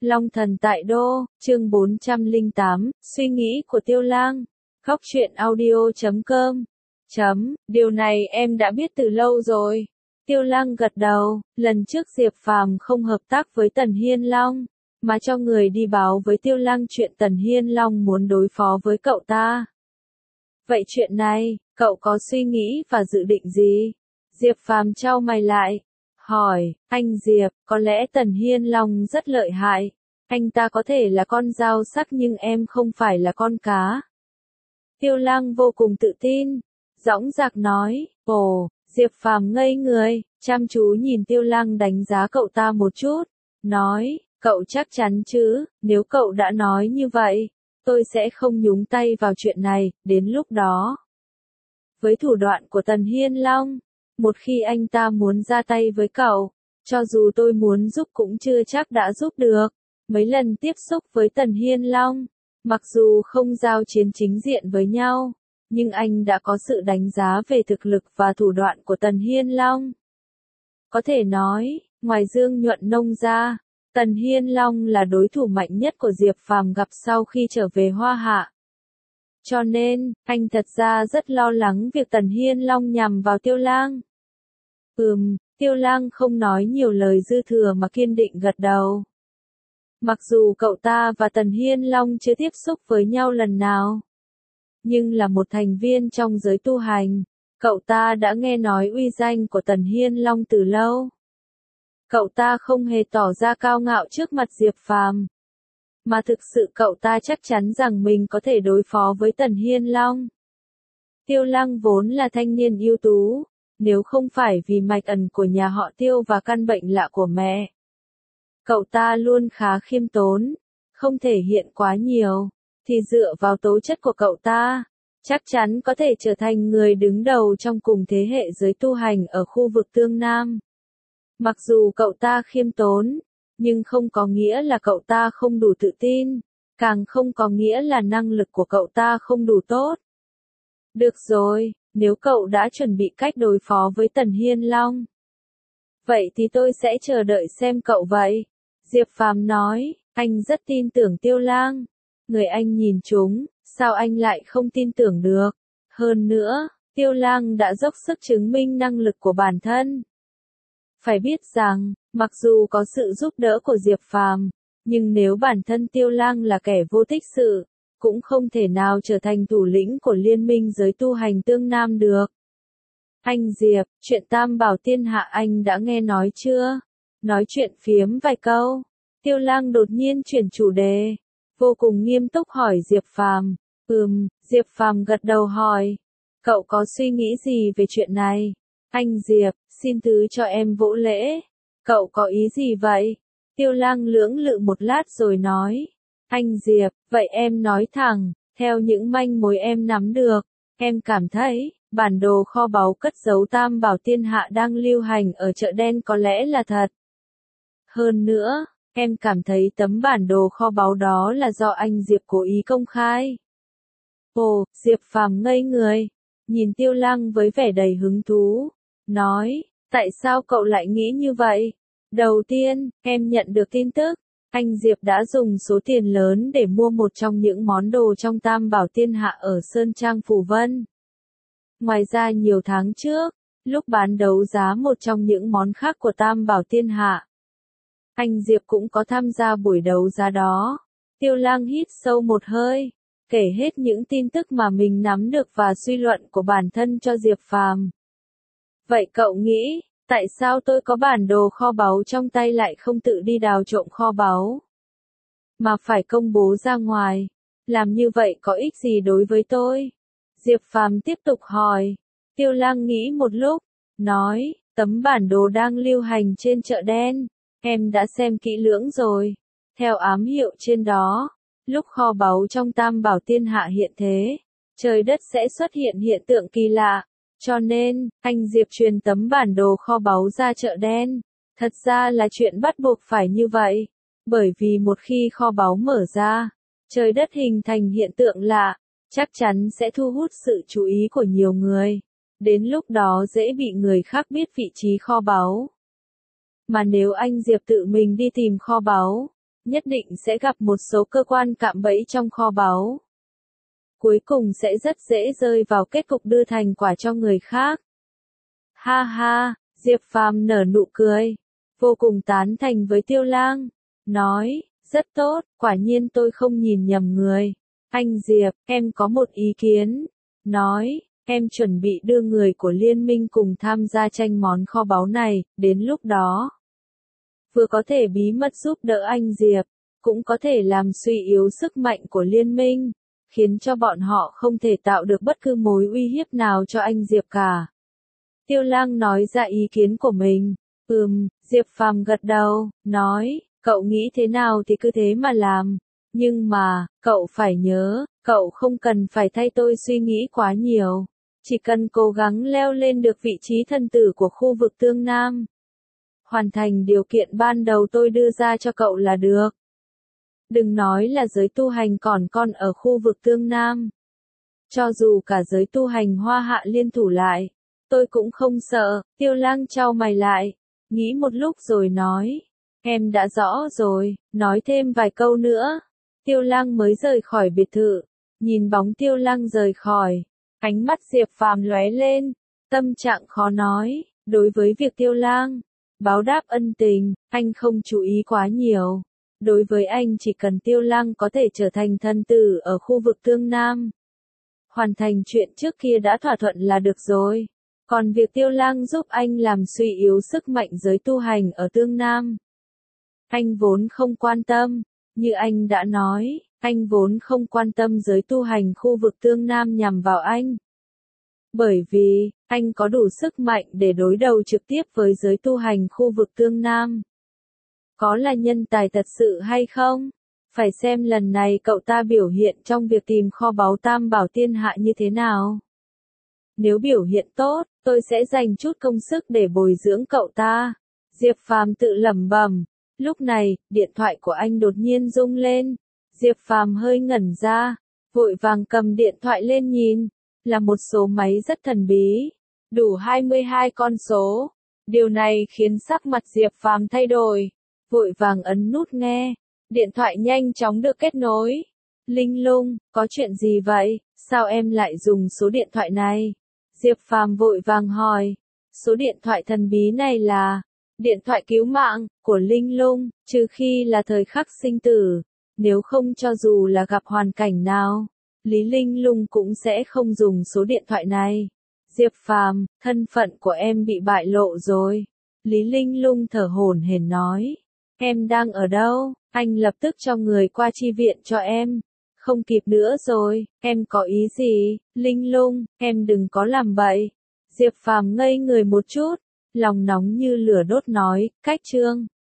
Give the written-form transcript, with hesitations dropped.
Long thần tại đô, chương 408, suy nghĩ của Tiêu Lang. Khóc chuyện audio.com. Điều này em đã biết từ lâu rồi. Tiêu Lang gật đầu, lần trước Diệp Phàm không hợp tác với Tần Hiên Long, mà cho người đi báo với Tiêu Lang chuyện Tần Hiên Long muốn đối phó với cậu ta. Vậy chuyện này, cậu có suy nghĩ và dự định gì? Diệp Phàm chau mày lại, hỏi, anh Diệp, có lẽ Tần Hiên Long rất lợi hại. Anh ta có thể là con dao sắc nhưng em không phải là con cá. Tiêu Lang vô cùng tự tin, dõng dạc nói, ồ, Diệp Phàm ngây người, chăm chú nhìn Tiêu Lang đánh giá cậu ta một chút, nói, cậu chắc chắn chứ, nếu cậu đã nói như vậy, tôi sẽ không nhúng tay vào chuyện này, đến lúc đó. Với thủ đoạn của Tần Hiên Long, một khi anh ta muốn ra tay với cậu, cho dù tôi muốn giúp cũng chưa chắc đã giúp được. Mấy lần tiếp xúc với Tần Hiên Long, mặc dù không giao chiến chính diện với nhau, nhưng anh đã có sự đánh giá về thực lực và thủ đoạn của Tần Hiên Long. Có thể nói, ngoài Dương Nhuận Nông ra, Tần Hiên Long là đối thủ mạnh nhất của Diệp Phàm gặp sau khi trở về Hoa Hạ. Cho nên, anh thật ra rất lo lắng việc Tần Hiên Long nhằm vào Tiêu Lang. Tiêu Lang không nói nhiều lời dư thừa mà kiên định gật đầu. Mặc dù cậu ta và Tần Hiên Long chưa tiếp xúc với nhau lần nào, nhưng là một thành viên trong giới tu hành, cậu ta đã nghe nói uy danh của Tần Hiên Long từ lâu. Cậu ta không hề tỏ ra cao ngạo trước mặt Diệp Phàm, mà thực sự cậu ta chắc chắn rằng mình có thể đối phó với Tần Hiên Long. Tiêu Lang vốn là thanh niên ưu tú, nếu không phải vì mạch ẩn của nhà họ Tiêu và căn bệnh lạ của mẹ, cậu ta luôn khá khiêm tốn, không thể hiện quá nhiều, thì dựa vào tố chất của cậu ta, chắc chắn có thể trở thành người đứng đầu trong cùng thế hệ giới tu hành ở khu vực Tương Nam. Mặc dù cậu ta khiêm tốn, nhưng không có nghĩa là cậu ta không đủ tự tin, càng không có nghĩa là năng lực của cậu ta không đủ tốt. Được rồi, nếu cậu đã chuẩn bị cách đối phó với Tần Hiên Long, vậy thì tôi sẽ chờ đợi xem cậu vậy. Diệp Phàm nói, anh rất tin tưởng Tiêu Lang. Người anh nhìn chúng, sao anh lại không tin tưởng được? Hơn nữa, Tiêu Lang đã dốc sức chứng minh năng lực của bản thân. Phải biết rằng, mặc dù có sự giúp đỡ của Diệp Phàm, nhưng nếu bản thân Tiêu Lang là kẻ vô tích sự, cũng không thể nào trở thành thủ lĩnh của liên minh giới tu hành Tương Nam được. Anh Diệp, chuyện Tam Bảo Thiên Hạ anh đã nghe nói chưa? Nói chuyện phiếm vài câu. Tiêu Lang đột nhiên chuyển chủ đề, vô cùng nghiêm túc hỏi Diệp Phàm. Diệp Phàm gật đầu hỏi, cậu có suy nghĩ gì về chuyện này? Anh Diệp, xin thứ cho em vỗ lễ. Cậu có ý gì vậy? Tiêu Lang lưỡng lự một lát rồi nói, anh Diệp, vậy em nói thẳng, theo những manh mối em nắm được, em cảm thấy, bản đồ kho báu cất giấu Tam Bảo Thiên Hạ đang lưu hành ở chợ đen có lẽ là thật. Hơn nữa, em cảm thấy tấm bản đồ kho báu đó là do anh Diệp cố ý công khai. Ồ, Diệp Phàm ngây người, nhìn Tiêu Lang với vẻ đầy hứng thú, nói, tại sao cậu lại nghĩ như vậy? Đầu tiên, em nhận được tin tức, anh Diệp đã dùng số tiền lớn để mua một trong những món đồ trong Tam Bảo Thiên Hạ ở Sơn Trang Phù Vân. Ngoài ra nhiều tháng trước, lúc bán đấu giá một trong những món khác của Tam Bảo Thiên Hạ, anh Diệp cũng có tham gia buổi đấu giá đó. Tiêu Lang hít sâu một hơi, kể hết những tin tức mà mình nắm được và suy luận của bản thân cho Diệp Phàm. Vậy cậu nghĩ, tại sao tôi có bản đồ kho báu trong tay lại không tự đi đào trộm kho báu, mà phải công bố ra ngoài? Làm như vậy có ích gì đối với tôi? Diệp Phàm tiếp tục hỏi. Tiêu Lang nghĩ một lúc, nói, tấm bản đồ đang lưu hành trên chợ đen, em đã xem kỹ lưỡng rồi. Theo ám hiệu trên đó, lúc kho báu trong Tam Bảo Thiên Hạ hiện thế, trời đất sẽ xuất hiện hiện tượng kỳ lạ. Cho nên, anh Diệp truyền tấm bản đồ kho báu ra chợ đen. Thật ra là chuyện bắt buộc phải như vậy. Bởi vì một khi kho báu mở ra, trời đất hình thành hiện tượng lạ, chắc chắn sẽ thu hút sự chú ý của nhiều người. Đến lúc đó dễ bị người khác biết vị trí kho báu. Mà nếu anh Diệp tự mình đi tìm kho báu, nhất định sẽ gặp một số cơ quan cạm bẫy trong kho báu. Cuối cùng sẽ rất dễ rơi vào kết cục đưa thành quả cho người khác. Ha ha, Diệp Phàm nở nụ cười, vô cùng tán thành với Tiêu Lang, nói, rất tốt, quả nhiên tôi không nhìn nhầm người. Anh Diệp, em có một ý kiến, nói, em chuẩn bị đưa người của liên minh cùng tham gia tranh món kho báu này, đến lúc đó vừa có thể bí mật giúp đỡ anh Diệp, cũng có thể làm suy yếu sức mạnh của liên minh, khiến cho bọn họ không thể tạo được bất cứ mối uy hiếp nào cho anh Diệp cả. Tiêu Lang nói ra ý kiến của mình. Diệp Phàm gật đầu, nói, cậu nghĩ thế nào thì cứ thế mà làm. Nhưng mà, cậu phải nhớ, cậu không cần phải thay tôi suy nghĩ quá nhiều. Chỉ cần cố gắng leo lên được vị trí thần tử của khu vực Tương Nam. Hoàn thành điều kiện ban đầu tôi đưa ra cho cậu là được. Đừng nói là giới tu hành còn ở khu vực Tương Nam. Cho dù cả giới tu hành Hoa Hạ liên thủ lại, tôi cũng không sợ. Tiêu Lang chau mày lại, nghĩ một lúc rồi nói, em đã rõ rồi, nói thêm vài câu nữa. Tiêu Lang mới rời khỏi biệt thự, nhìn bóng Tiêu Lang rời khỏi, ánh mắt Diệp Phàm lóe lên, tâm trạng khó nói, đối với việc Tiêu Lang báo đáp ân tình, anh không chú ý quá nhiều. Đối với anh chỉ cần Tiêu Lang có thể trở thành thần tử ở khu vực Tương Nam, hoàn thành chuyện trước kia đã thỏa thuận là được rồi. Còn việc Tiêu Lang giúp anh làm suy yếu sức mạnh giới tu hành ở Tương Nam, anh vốn không quan tâm. Như anh đã nói, anh vốn không quan tâm giới tu hành khu vực Tương Nam nhằm vào anh. Bởi vì, anh có đủ sức mạnh để đối đầu trực tiếp với giới tu hành khu vực Tương Nam. Có là nhân tài thật sự hay không? Phải xem lần này cậu ta biểu hiện trong việc tìm kho báu Tam Bảo Thiên Hạ như thế nào. Nếu biểu hiện tốt, tôi sẽ dành chút công sức để bồi dưỡng cậu ta. Diệp Phàm tự lẩm bẩm. Lúc này, điện thoại của anh đột nhiên rung lên. Diệp Phàm hơi ngẩn ra, vội vàng cầm điện thoại lên nhìn. Là một số máy rất thần bí, đủ 22 con số. Điều này khiến sắc mặt Diệp Phàm thay đổi. Vội vàng ấn nút nghe. Điện thoại nhanh chóng được kết nối. Linh Lung, có chuyện gì vậy? Sao em lại dùng số điện thoại này? Diệp Phàm vội vàng hỏi. Số điện thoại thần bí này là điện thoại cứu mạng của Linh Lung, trừ khi là thời khắc sinh tử. Nếu không cho dù là gặp hoàn cảnh nào, Lý Linh Lung cũng sẽ không dùng số điện thoại này. Diệp Phàm, thân phận của em bị bại lộ rồi. Lý Linh Lung thở hổn hển nói. Em đang ở đâu? Anh lập tức cho người qua chi viện cho em. Không kịp nữa rồi, em có ý gì? Linh Lung, em đừng có làm bậy. Diệp Phàm ngây người một chút, lòng nóng như lửa đốt nói, cách chương.